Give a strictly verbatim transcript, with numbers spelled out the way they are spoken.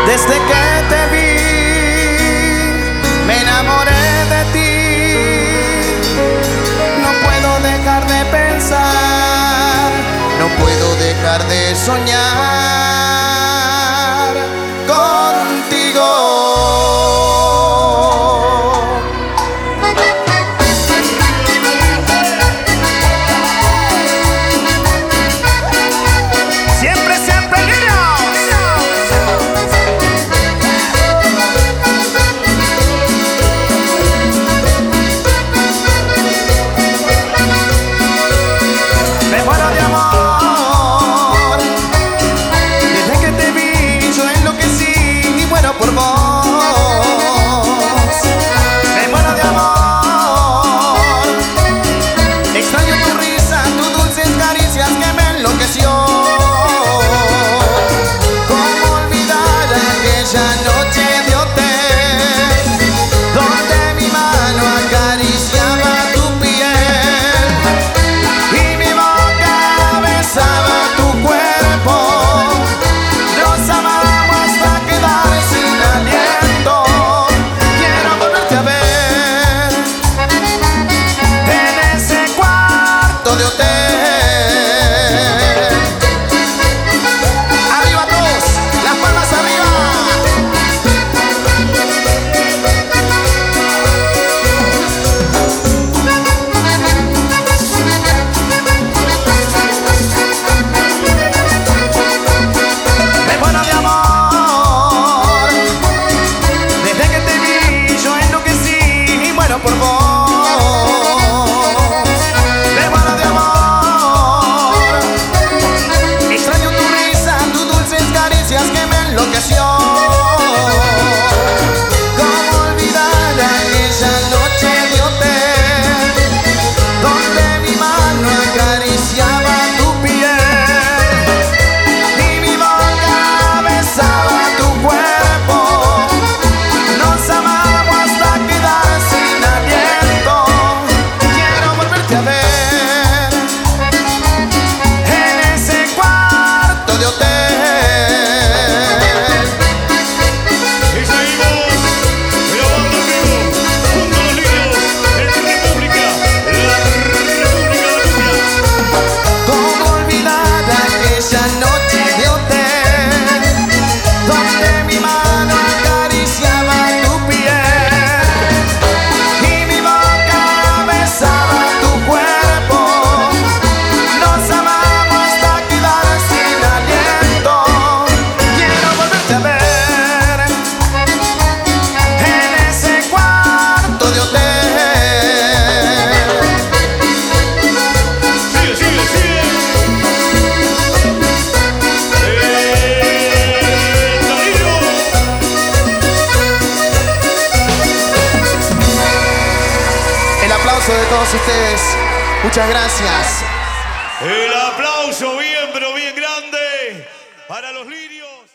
Desde que te vi, me enamoré de ti. No puedo dejar de pensar, no puedo dejar de soñar contigo. Siempre, siempre, niños. Me muero de amor. Desde que te vi, yo enloquecí y muero por vos. Me muero de amor. Extraño tu risa, tus dulces caricias que me enloqueció. ¿Cómo olvidar aquella noche de hotel donde mi mano acariciaba tu piel y mi boca besaba tu cuerpo? Nos amamos hasta quedar sin aliento. Quiero volverte a ver en ese cuarto de hotel. Arriba todos, las palmas arriba. Me muero de amor. Desde que te vi, yo enloquecí y muero por vos. Me muero de amor. Extraño tu risa, tus dulces caricias que me enloqueció. ¿Cómo olvidar aquella noche de hotel donde mi mano acariciaba tu piel y mi boca besaba tu cuerpo? Nos amamos hasta quedar sin aliento. Quiero volverte a ver en ese cuarto de hotel. Y seguimos grabando en vivo junto a los niños de República, la República de Cumbia. ¿Cómo olvidar aquella noche de hotel donde mi mano acariciaba tu piel y mi boca besaba tu cuerpo? Nos amamos hasta quedar sin aliento. Quiero volverte a ver en ese cuarto de hotel. Sigue, sigue, sigue. Eh, Danilo. El aplauso de todos ustedes. Muchas gracias. El aplauso bien, pero bien grande para los lirios.